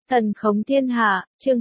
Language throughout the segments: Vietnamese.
Thần khống thiên hạ, chương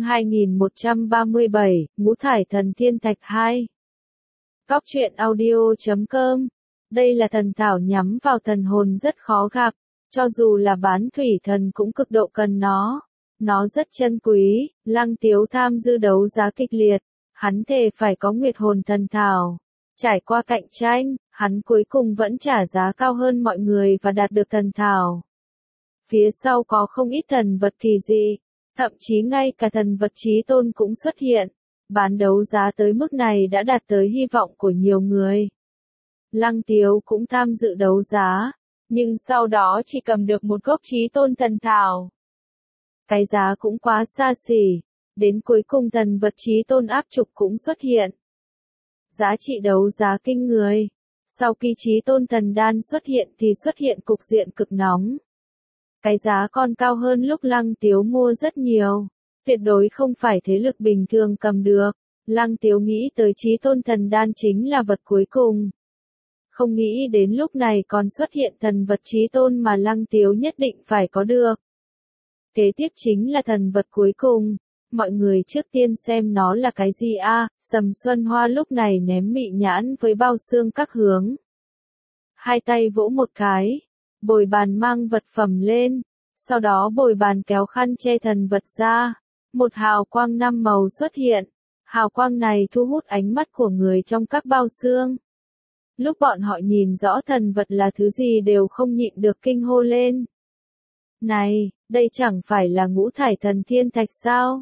2137, ngũ thải thần thiên thạch 2. Góc truyện audio.com. Đây là thần thảo nhắm vào thần hồn rất khó gặp, cho dù là bán thủy thần cũng cực độ cần nó. Nó rất chân quý, Lăng Tiếu tham dự đấu giá kịch liệt, hắn thề phải có nguyệt hồn thần thảo. Trải qua cạnh tranh, hắn cuối cùng vẫn trả giá cao hơn mọi người và đạt được thần thảo. Phía sau có không ít thần vật kỳ dị, thậm chí ngay cả thần vật chí tôn cũng xuất hiện. Bán đấu giá tới mức này đã đạt tới hy vọng của nhiều người. Lăng Tiếu cũng tham dự đấu giá, nhưng sau đó chỉ cầm được một gốc chí tôn thần thảo. Cái giá cũng quá xa xỉ, đến cuối cùng thần vật chí tôn áp trục cũng xuất hiện. Giá trị đấu giá kinh người. Sau khi chí tôn thần đan xuất hiện cục diện cực nóng. Cái giá còn cao hơn lúc Lăng Tiếu mua rất nhiều. Tuyệt đối không phải thế lực bình thường cầm được. Lăng Tiếu nghĩ tới chí tôn thần đan chính là vật cuối cùng. Không nghĩ đến lúc này còn xuất hiện thần vật chí tôn mà Lăng Tiếu nhất định phải có được. Kế tiếp chính là thần vật cuối cùng. Mọi người trước tiên xem nó là cái gì a? Sầm Xuân Hoa lúc này ném mị nhãn với bao xương các hướng. Hai tay vỗ một cái, bồi bàn mang vật phẩm lên, sau đó bồi bàn kéo khăn che thần vật ra. Một hào quang 5 màu xuất hiện, hào quang này thu hút ánh mắt của người trong các bao xương. Lúc bọn họ nhìn rõ thần vật là thứ gì đều không nhịn được kinh hô lên. Này, đây chẳng phải là ngũ thải thần thiên thạch sao?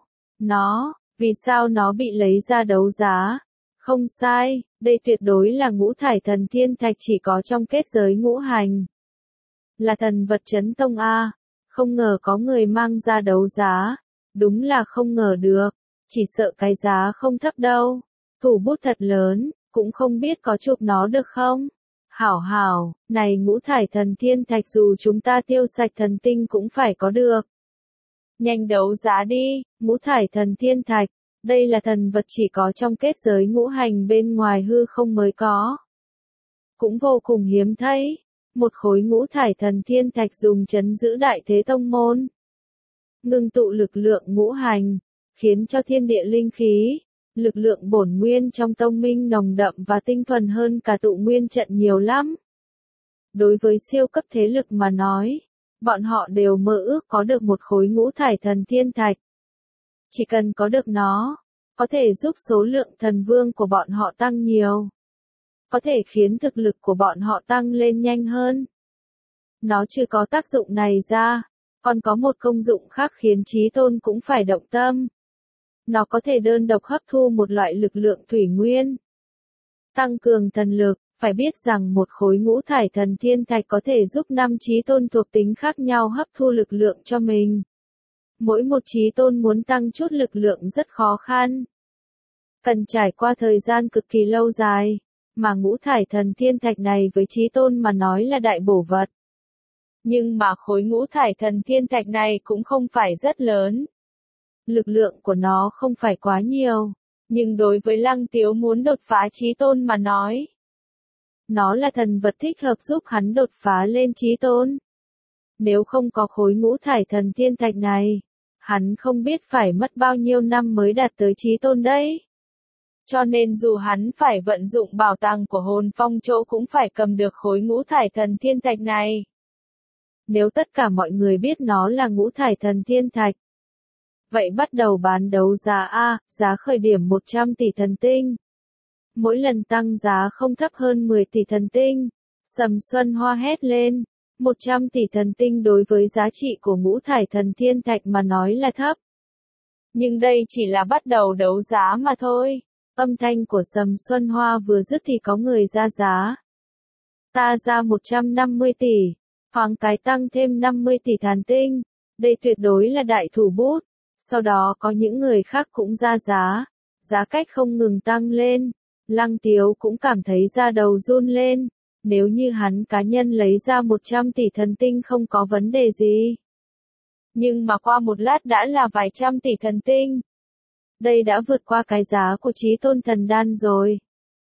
Vì sao nó bị lấy ra đấu giá? Không sai, đây tuyệt đối là ngũ thải thần thiên thạch chỉ có trong kết giới ngũ hành. Là thần vật chấn tông a, không ngờ có người mang ra đấu giá, đúng là không ngờ được, chỉ sợ cái giá không thấp đâu. Thủ bút thật lớn, cũng không biết có chụp nó được không? Hảo, này ngũ thải thần thiên thạch dù chúng ta tiêu sạch thần tinh cũng phải có được. Nhanh đấu giá đi, ngũ thải thần thiên thạch, đây là thần vật chỉ có trong kết giới ngũ hành bên ngoài hư không mới có. Cũng vô cùng hiếm thấy, một khối ngũ thải thần thiên thạch dùng trấn giữ đại thế tông môn. Ngưng tụ lực lượng ngũ hành, khiến cho thiên địa linh khí, lực lượng bổn nguyên trong tông minh nồng đậm và tinh thuần hơn cả tụ nguyên trận nhiều lắm. Đối với siêu cấp thế lực mà nói, bọn họ đều mơ ước có được một khối ngũ thải thần thiên thạch. Chỉ cần có được nó, có thể giúp số lượng thần vương của bọn họ tăng nhiều. Có thể khiến thực lực của bọn họ tăng lên nhanh hơn. Nó chưa có tác dụng này ra, còn có một công dụng khác khiến chí tôn cũng phải động tâm. Nó có thể đơn độc hấp thu một loại lực lượng thủy nguyên. Tăng cường thần lực, phải biết rằng một khối ngũ thải thần thiên thạch có thể giúp 5 chí tôn thuộc tính khác nhau hấp thu lực lượng cho mình. Mỗi một chí tôn muốn tăng chút lực lượng rất khó khăn. Cần trải qua thời gian cực kỳ lâu dài, mà ngũ thải thần thiên thạch này với chí tôn mà nói là đại bổ vật. Nhưng mà khối ngũ thải thần thiên thạch này cũng không phải rất lớn. Lực lượng của nó không phải quá nhiều, nhưng đối với Lăng Tiếu muốn đột phá chí tôn mà nói, nó là thần vật thích hợp giúp hắn đột phá lên chí tôn. Nếu không có khối ngũ thải thần thiên thạch này, hắn không biết phải mất bao nhiêu năm mới đạt tới chí tôn đấy. Cho nên dù hắn phải vận dụng bảo tàng của hồn phong chỗ cũng phải cầm được khối ngũ thải thần thiên thạch này. Nếu tất cả mọi người biết nó là ngũ thải thần thiên thạch, vậy bắt đầu bán đấu giá a, giá khởi điểm 100 tỷ thần tinh. Mỗi lần tăng giá không thấp hơn 10 tỷ thần tinh. Sầm Xuân Hoa hét lên, 100 tỷ thần tinh đối với giá trị của ngũ thải thần thiên thạch mà nói là thấp. Nhưng đây chỉ là bắt đầu đấu giá mà thôi. Âm thanh của Sầm Xuân Hoa vừa dứt thì có người ra giá. Ta ra 150 tỷ, thoáng cái tăng thêm 50 tỷ thần tinh. Đây tuyệt đối là đại thủ bút. Sau đó có những người khác cũng ra giá. Giá cách không ngừng tăng lên. Lăng Tiếu cũng cảm thấy da đầu run lên. Nếu như hắn cá nhân lấy ra 100 tỷ thần tinh không có vấn đề gì. Nhưng mà qua một lát đã là vài trăm tỷ thần tinh. Đây đã vượt qua cái giá của chí tôn thần đan rồi.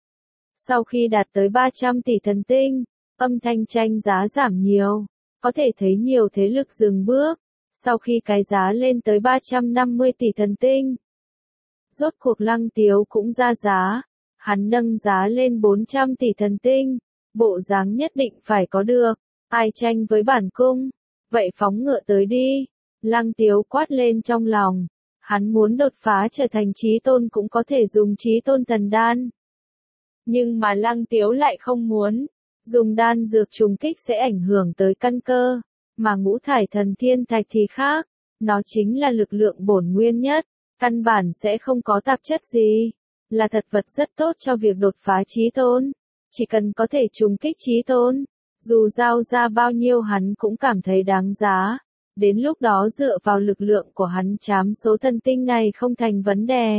Sau khi đạt tới 300 tỷ thần tinh, âm thanh tranh giá giảm nhiều. Có thể thấy nhiều thế lực dừng bước. Sau khi cái giá lên tới 350 tỷ thần tinh, rốt cuộc Lăng Tiếu cũng ra giá, hắn nâng giá lên 400 tỷ thần tinh, bộ dáng nhất định phải có được, ai tranh với bản cung, vậy phóng ngựa tới đi, Lăng Tiếu quát lên trong lòng, hắn muốn đột phá trở thành chí tôn cũng có thể dùng chí tôn thần đan. Nhưng mà Lăng Tiếu lại không muốn, dùng đan dược trùng kích sẽ ảnh hưởng tới căn cơ, mà ngũ thải thần thiên thạch thì khác, nó chính là lực lượng bổn nguyên nhất, căn bản sẽ không có tạp chất gì, là thật vật rất tốt cho việc đột phá chí tôn, chỉ cần có thể trùng kích chí tôn, dù giao ra bao nhiêu hắn cũng cảm thấy đáng giá, đến lúc đó dựa vào lực lượng của hắn trám số thần tinh này không thành vấn đề.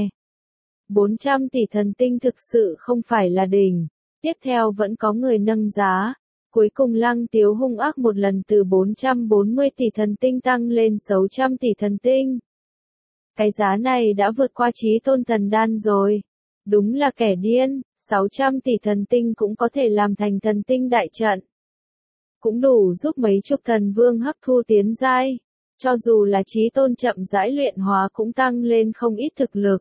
400 tỷ thần tinh thực sự không phải là đỉnh, tiếp theo vẫn có người nâng giá, cuối cùng Lăng Tiếu hung ác một lần từ 440 tỷ thần tinh tăng lên 600 tỷ thần tinh. Cái giá này đã vượt qua chí tôn thần đan rồi, đúng là kẻ điên, 600 tỷ thần tinh cũng có thể làm thành thần tinh đại trận. Cũng đủ giúp mấy chục thần vương hấp thu tiến giai, cho dù là chí tôn chậm rãi luyện hóa cũng tăng lên không ít thực lực.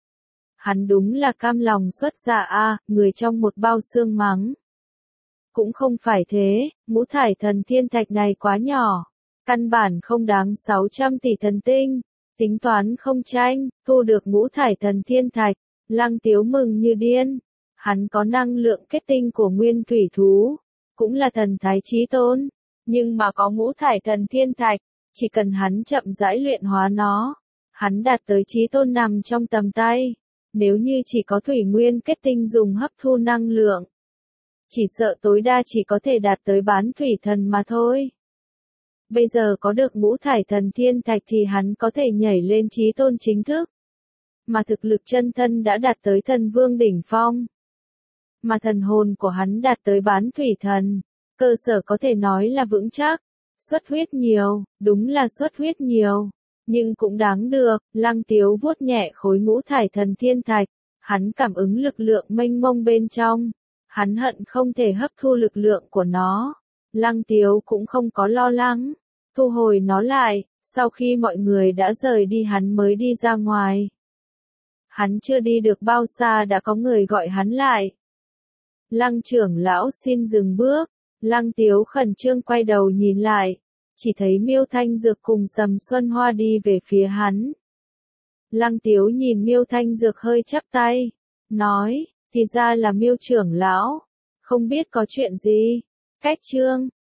Hắn đúng là cam lòng xuất gia a, người trong một bao xương mắng. Cũng không phải thế, ngũ thải thần thiên thạch này quá nhỏ, căn bản không đáng 600 tỷ thần tinh, tính toán không tranh, thu được ngũ thải thần thiên thạch, Lăng Tiếu mừng như điên, hắn có năng lượng kết tinh của nguyên thủy thú, cũng là thần thái chí tôn, nhưng mà có ngũ thải thần thiên thạch, chỉ cần hắn chậm rãi luyện hóa nó, hắn đạt tới chí tôn nằm trong tầm tay. Nếu như chỉ có thủy nguyên kết tinh dùng hấp thu năng lượng, chỉ sợ tối đa chỉ có thể đạt tới bán thủy thần mà thôi. Bây giờ có được ngũ thải thần thiên thạch thì hắn có thể nhảy lên chí tôn chính thức. Mà thực lực chân thân đã đạt tới thần vương đỉnh phong. Mà thần hồn của hắn đạt tới bán thủy thần, cơ sở có thể nói là vững chắc. Xuất huyết nhiều, đúng là xuất huyết nhiều. Nhưng cũng đáng được, Lăng Tiếu vuốt nhẹ khối ngũ thải thần thiên thạch, hắn cảm ứng lực lượng mênh mông bên trong, hắn hận không thể hấp thu lực lượng của nó. Lăng Tiếu cũng không có lo lắng, thu hồi nó lại, sau khi mọi người đã rời đi hắn mới đi ra ngoài. Hắn chưa đi được bao xa đã có người gọi hắn lại. Lăng trưởng lão xin dừng bước, Lăng Tiếu khẩn trương quay đầu nhìn lại. Chỉ thấy Miêu Thanh Dược cùng Sầm Xuân Hoa đi về phía hắn. Lăng Tiếu nhìn Miêu Thanh Dược hơi chắp tay, nói, thì ra là Miêu trưởng lão, không biết có chuyện gì. Cách chương